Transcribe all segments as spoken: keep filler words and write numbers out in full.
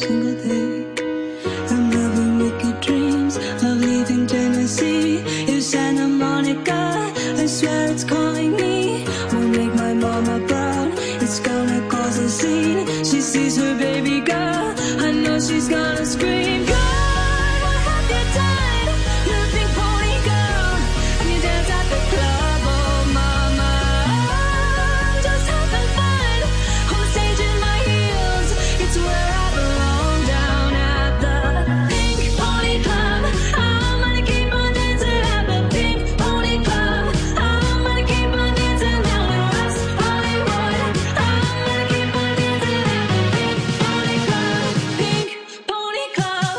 single day. I'm having wicked dreams of leaving Tennessee. It's Santa Monica, I swear it's calling me. Won't make my mama proud, it's gonna cause a scene. She sees her baby girl, I know she's gonna scream. God, what have you done? You're a pink pony girl, and you dance at the club. Oh mama, I'm just having fun on the stage in my heels. It's where I belong, down at the Pink Pony Club. I'm gonna keep on dancing at the Pink Pony Club. I'm gonna keep on dancing down in West Hollywood. I'm gonna keep on dancing at the Pink Pony Club. Pink Pony Club.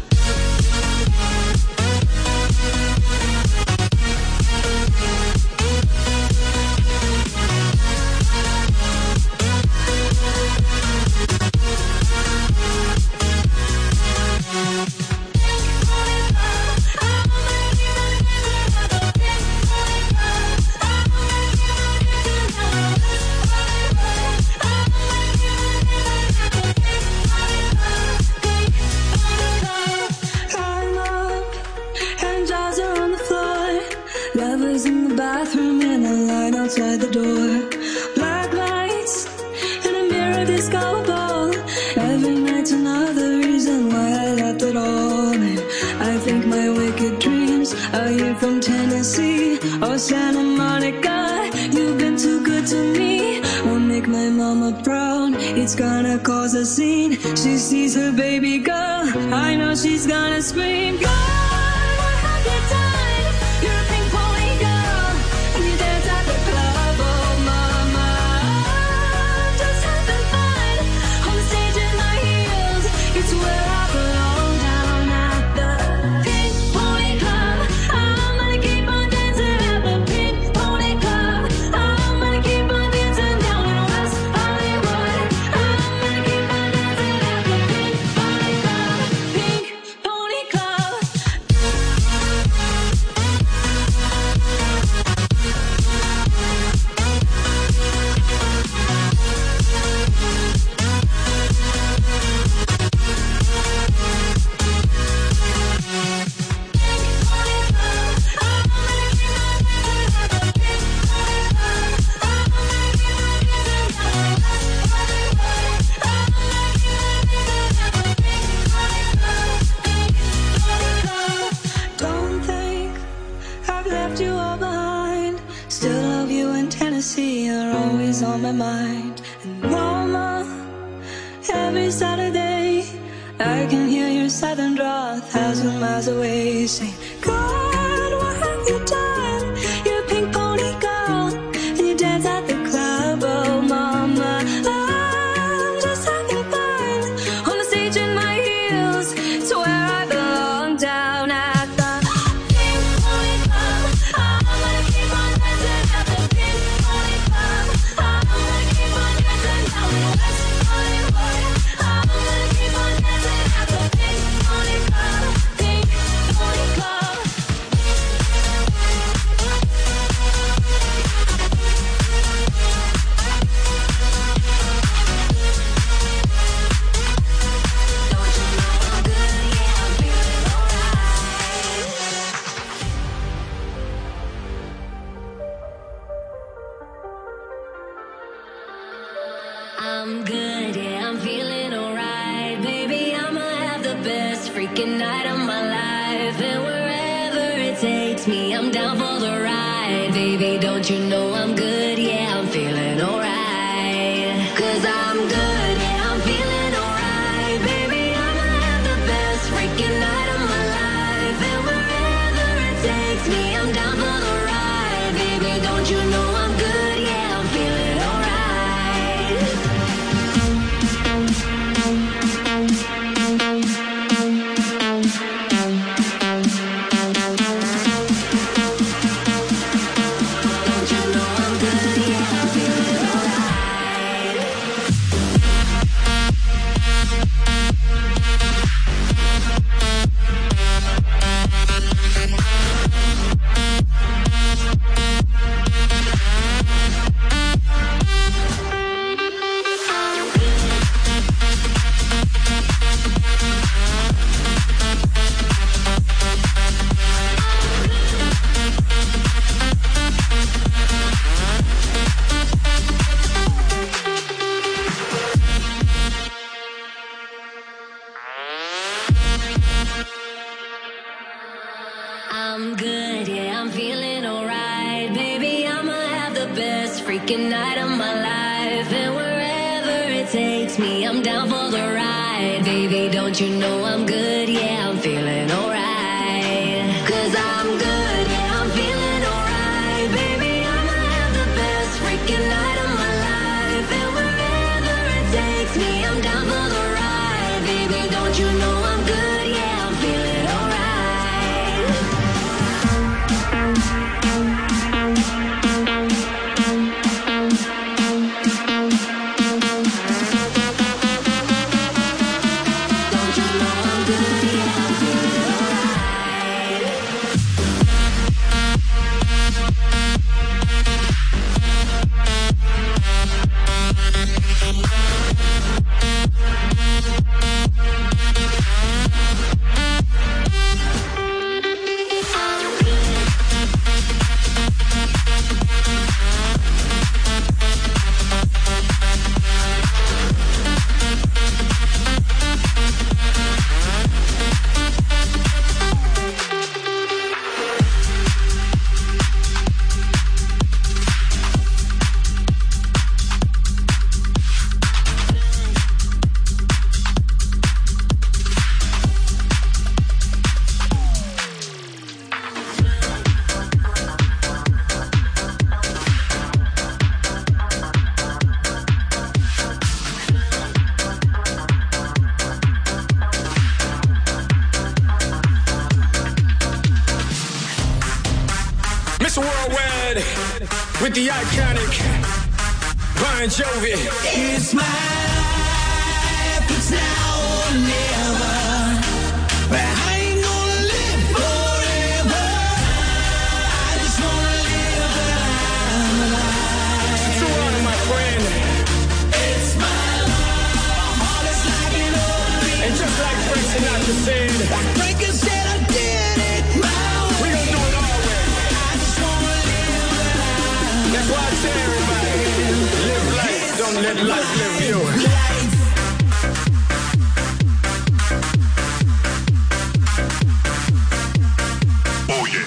I'm up and jaws are on the floor. Lovers in the bathroom and a line outside the door. Black lights and a mirror disco ball. Every night's another reason why I left it all. And I think my wicked dreams are you from Tennessee or Santa Monica. You've been too good to me. Won't make my mama proud, it's gonna cause a scene. She sees her baby girl, I know she's gonna scream. God, what have you done? You're a pink pony girl, and you dance at the club. Oh mama, I'm just having fun on the stage in my heels. It's where I belong, down at the Pink Pony Club. I'm gonna keep on dancing at the Pink Pony Club. I'm gonna keep on dancing down in West Hollywood. I'm gonna keep on dancing at the Pink Pony Club. Pink Pony Club. Don't think I've left you all behind. Still love you in Tennessee, you're always on my mind. And mama, every Saturday I can hear your southern draw a thousand miles away, saying, God, what have you done? You're a pink pony girl, and you dance at the club. Oh mama, I'm just having fun on the stage in my heels. It's where I belong, down at the Pink Pony Club. I'm gonna keep on dancing at the Pink Pony Club. I'm gonna keep on dancing down in West Hollywood. I'm gonna keep on dancing at the Pink Pony Club. Pink Pony Club. Don't you know I'm good? Yeah, I'm feeling alright. I'm good, yeah, I'm feeling alright. Baby, I'ma have the best freaking night of my life. And wherever it takes me, I'm down for the ride. Baby, don't you know I'm good, yeah, I'm feeling alright. Cause I'm good, yeah, I'm feeling alright. Baby, I'ma have the best freaking night of my life. And wherever it takes me, I'm down for the ride. Baby, don't you know I'm good, yeah, I'm feeling alright. Don't you know I'm good? I'm good, yeah, I'm feeling alright. Baby, I'ma have the best freaking night of my life. And wherever it takes me, I'm down for the ride. Baby, don't you know I'm good, yeah, I'm feeling alright. Cause I'm good, yeah, I'm feeling alright. Baby, I'ma have the best freaking night of my life. And wherever it takes me, I'm down for the ride. Baby, don't you know I'm good, yeah, I'm feeling alright. With the iconic Bon Jovi. It's my life, it's now or never. But I ain't gonna live forever. I just wanna live I'm alive. Too hard, my friend. It's my life, my heart is like an open. And just like Frank Sinatra said, Frank said I did it my way. We gonna do it our way. I just wanna live That's why I tell everybody, live life, don't let life live you. Oh yeah.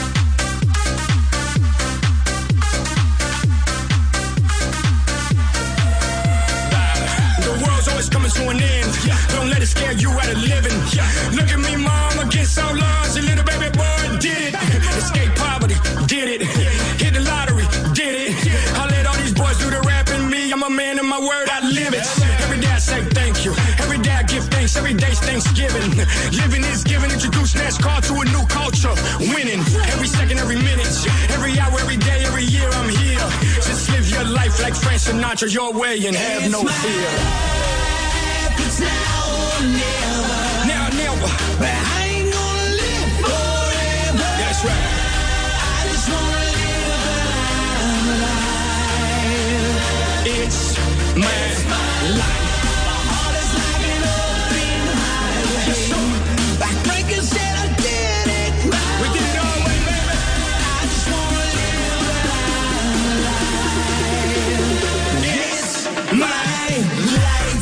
The world's always coming to an end. Don't let it scare you out of living. Look at me, mom, against all odds. A little baby boy did it. Escape poverty, did it. Hit the lottery, did it. I let all these boys do the rapping. Me, I'm a man of my word, I live it. Every day I say thank you. Every day I give thanks. Every day's Thanksgiving. Living is giving. Introduce NASCAR to a new culture. Winning every second, every minute, every hour, every day, every year. I'm here. Just live your life like Frank Sinatra, your way, and have no fear. It's now or never. Now, never. But I ain't gonna live forever. That's right. I just wanna live I'm alive. It's my, it's my life. My heart is like an open highway. Yes, sir. Like Frankie said, I did it right. We did it all way, baby. I just wanna live I'm alive. It's my life.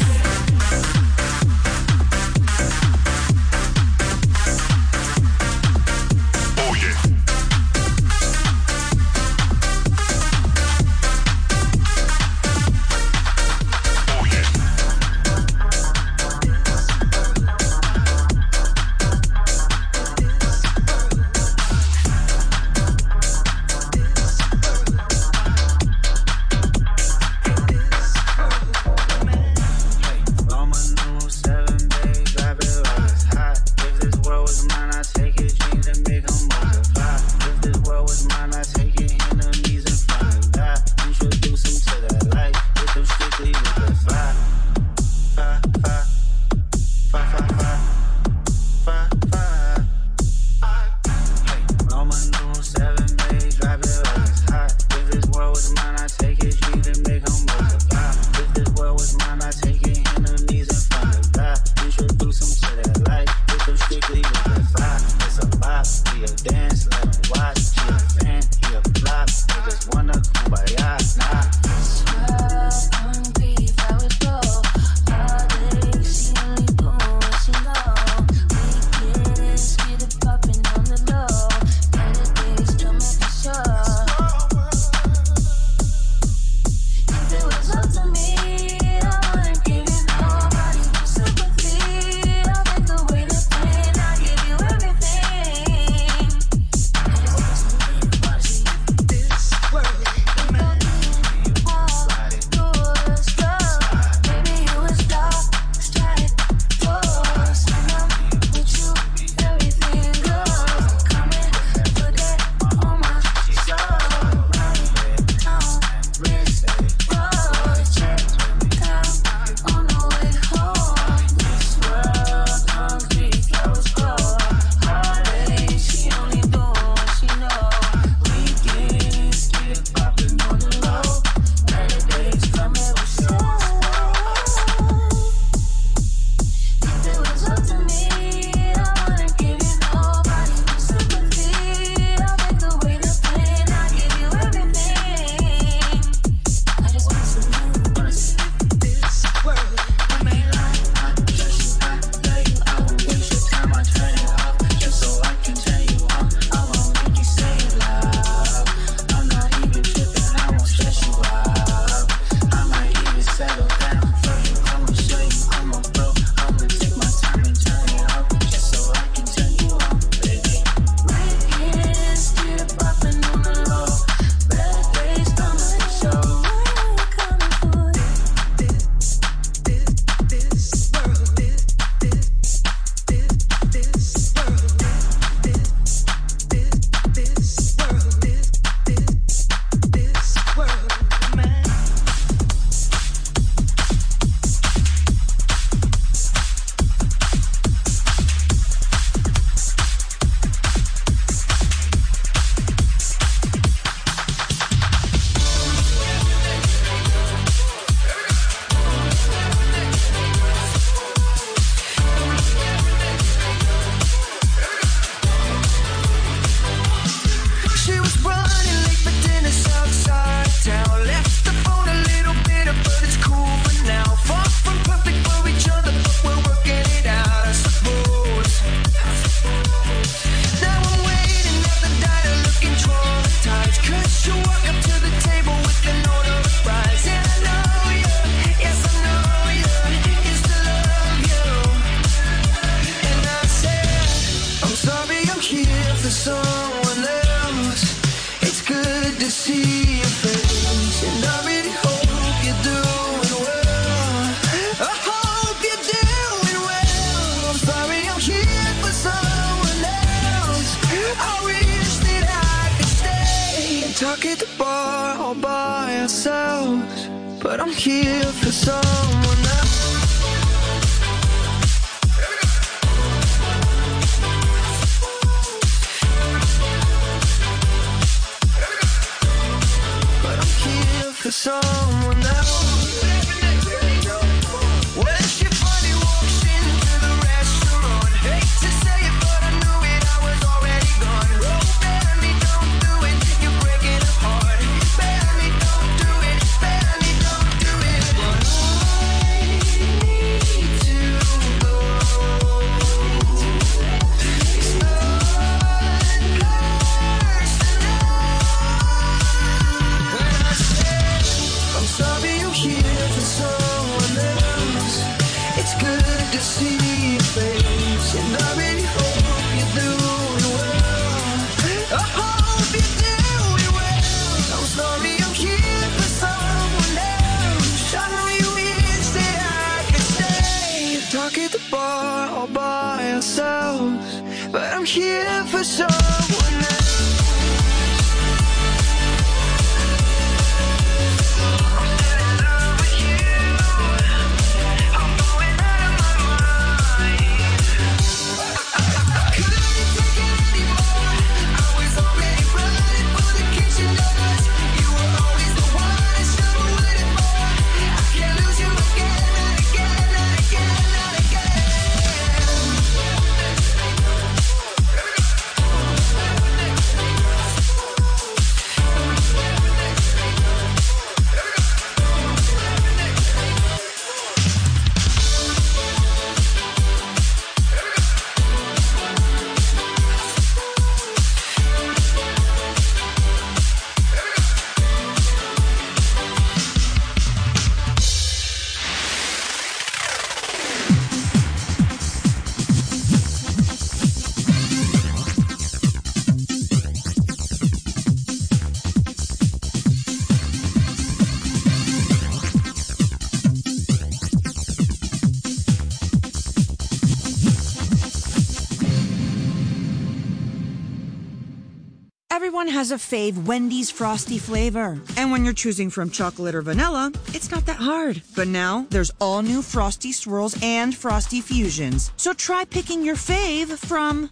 Oh yeah. Oh yeah. On my new seven, babe, drive it like it's hot. If this world was mine, I'd take it, dreams and make them multiply. If this world was mine, I'd take it, enemies in front of God. Introduce them to that light, with them strictly with the fire. Fire, fire, fire, fire, fire, fire, fire. On my new seven, babe, drive it like it's hot. If this world was mine, I'd take it, dreams and make them multiply. If this world was mine, I'd take it, enemies in front of God. Introduce them to that light, with them strictly with the fire. It's a bop, we a dance, let them watch. She a fan, he a flop, they just wanna kumbaya, nah. Popping on the low. Talk at the bar all by ourselves, but I'm here for someone else. But I'm here for someone else. When she finally walks into the restaurant, hate to say it, but I knew it, I was already gone. Oh, baby, don't do it, you're breaking a heart. Baby, don't do it, baby, don't do it. But I need to go. It's not personal. When I say I'm sorry, I'm here for someone else. It's good to see your face, and I really hope you're doing well. I hope you're doing well. I'm sorry, I'm here for someone else. I know you wish that I could stay, talk at the bar all by ourselves, but I'm here for someone else. Everyone has a fave Wendy's Frosty flavor. And when you're choosing from chocolate or vanilla, it's not that hard. But now, there's all new Frosty Swirls and Frosty Fusions. So try picking your fave from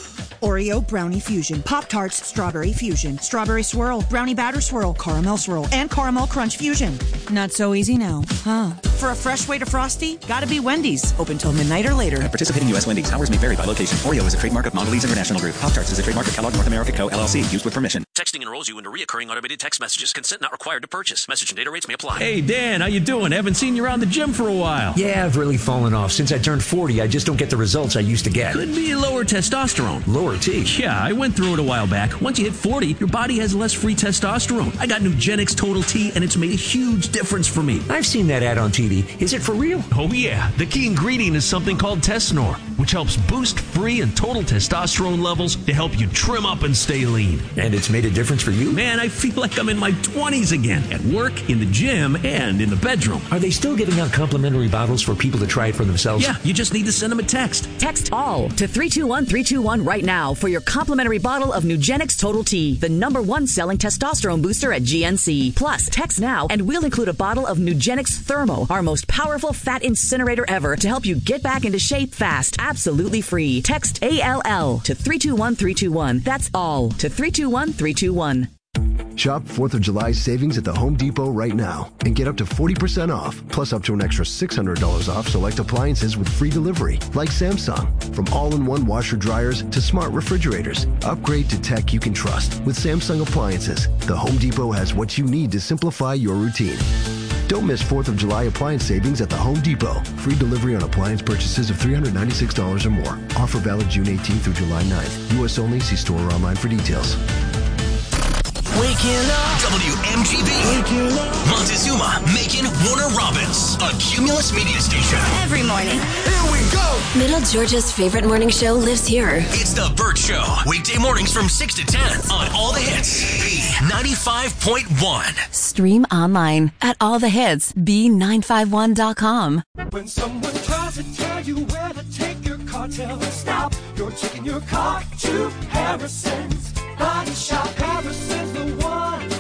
Oreo Brownie Fusion, Pop-Tarts Strawberry Fusion, Strawberry Swirl, Brownie Batter Swirl, Caramel Swirl, and Caramel Crunch Fusion. Not so easy now, huh? For a fresh way to Frosty, gotta be Wendy's. Open till midnight or later. At participating U S Wendy's, hours may vary by location. Oreo is a trademark of Mondelez International Group. Pop-Tarts is a trademark of Kellogg North America Co. L L C. Used with permission. Texting enrolls you into recurring automated text messages. Consent not required to purchase. Message and data rates may apply. Hey, Dan, how you doing? Haven't seen you around the gym for a while. Yeah, I've really fallen off. Since I turned forty, I just don't get the results I used to get. Could be lower testosterone. Lower T? Yeah, I went through it a while back. Once you hit forty, your body has less free testosterone. I got Nugenix Total T, and it's made a huge difference for me. I've seen that ad on T V. Is it for real? Oh, yeah. The key ingredient is something called Tesnor, which helps boost free and total testosterone levels to help you trim up and stay lean. And it's made a difference for you? Man, I feel like I'm in my twenties again. At work, in the gym, and in the bedroom. Are they still giving out complimentary bottles for people to try it for themselves? Yeah, you just need to send them a text. Text ALL to three two one three two one right now for your complimentary bottle of Nugenix Total T, the number one selling testosterone booster at G N C. Plus, text now and we'll include a bottle of Nugenix Thermo, our most powerful fat incinerator ever, to help you get back into shape fast, absolutely free. Text A L L to three two one three two one. That's all to three two one three two one. Shop fourth of July savings at the Home Depot right now and get up to forty percent off, plus up to an extra six hundred dollars off select appliances with free delivery, like Samsung. From all-in-one washer dryers to smart refrigerators, upgrade to tech you can trust with Samsung appliances. The Home Depot has what you need to simplify your routine. Don't miss fourth of July appliance savings at the Home Depot. Free delivery on appliance purchases of three hundred ninety-six dollars or more. Offer valid June eighteenth through July ninth. U S only. See store or online for details. Waking up. W M G B. Waking up. Montezuma, Macon, Warner Robins. A Cumulus media station. Every morning. Here we go. Middle Georgia's favorite morning show lives here. It's The Burt Show. Weekday mornings from six to ten on All the Hits. B ninety-five point one. Stream online at all the hits B nine five one dot com. When someone tries to tell you where to take your car, tell them stop. You're taking your car to Harrison's Body Shop. Harrison's the one.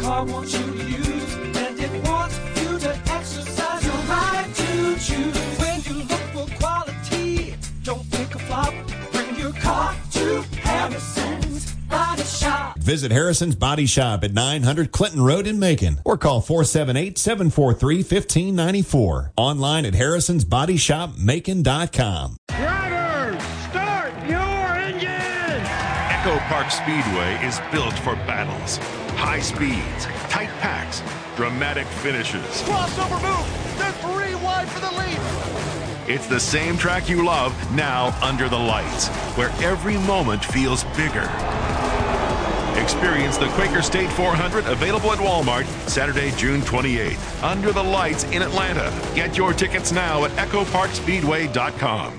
car wants you to use, and it wants you to exercise your right to choose. When you look for quality, don't think a flop. Bring your car to Harrison's Body Shop. Visit Harrison's Body Shop at nine hundred Clinton Road in Macon or call four seven eight, seven four three, one five nine four. Online at harrisons body shop macon dot com. Drivers, start your engine! Echo Park Speedway is built for battles. High speeds, tight packs, dramatic finishes. Crossover move! They're three wide for the lead! It's the same track you love, now under the lights, where every moment feels bigger. Experience the Quaker State four hundred, available at Walmart Saturday, June twenty-eighth. Under the lights in Atlanta. Get your tickets now at echo park speedway dot com.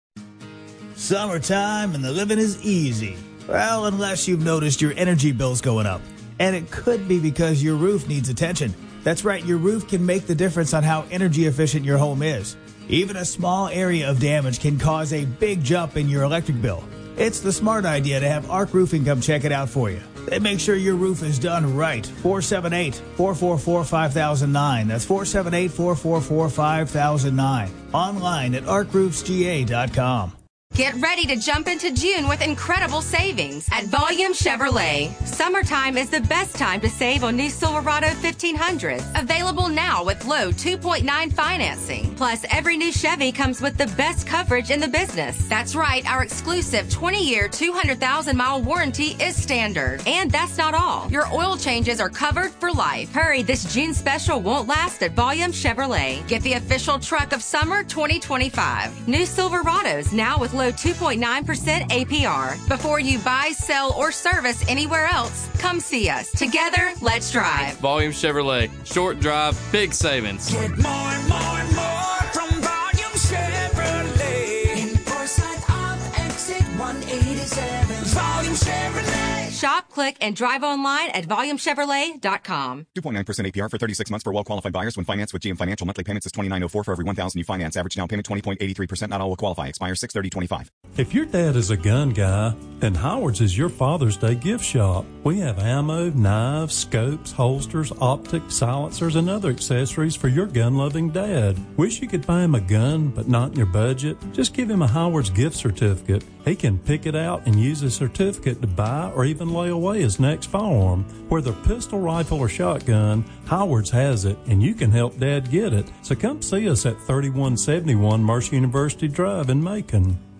Summertime and the living is easy. Well, unless you've noticed your energy bills going up. And it could be because your roof needs attention. That's right, your roof can make the difference on how energy efficient your home is. Even a small area of damage can cause a big jump in your electric bill. It's the smart idea to have Arc Roofing come check it out for you. They make sure your roof is done right. four seven eight, four four four, five thousand nine. That's four seven eight, four four four, five thousand nine. Online at arc roofs g a dot com. Get ready to jump into June with incredible savings at Volume Chevrolet. Summertime is the best time to save on new Silverado fifteen hundreds. Available now with low two point nine financing. Plus, every new Chevy comes with the best coverage in the business. That's right, our exclusive twenty-year, two hundred thousand mile warranty is standard. And that's not all. Your oil changes are covered for life. Hurry, this June special won't last at Volume Chevrolet. Get the official truck of summer twenty twenty-five. New Silverados now with low two point nine percent A P R. Before you buy, sell, or service anywhere else, come see us. Together, let's drive. Volume Chevrolet. Short drive, big savings. Get more and more and more from Volume Chevrolet. In Forsyth off exit one eighty-seven. Volume Chevrolet. Shop, click, and drive online at volume chevrolet dot com. two point nine percent A P R for thirty-six months for well-qualified buyers when financed with G M Financial. Monthly payments is twenty-nine oh four for every one thousand you finance. Average down payment twenty point eight three percent. Not all will qualify. Expires six thirty twenty-five. If your dad is a gun guy, then Howard's is your Father's Day gift shop. We have ammo, knives, scopes, holsters, optics, silencers, and other accessories for your gun-loving dad. Wish you could buy him a gun, but not in your budget? Just give him a Howard's gift certificate. He can pick it out and use a certificate to buy or even lay away his next firearm. Whether pistol, rifle, or shotgun, Howard's has it, and you can help Dad get it. So come see us at thirty-one seventy-one Mercer University Drive in Macon.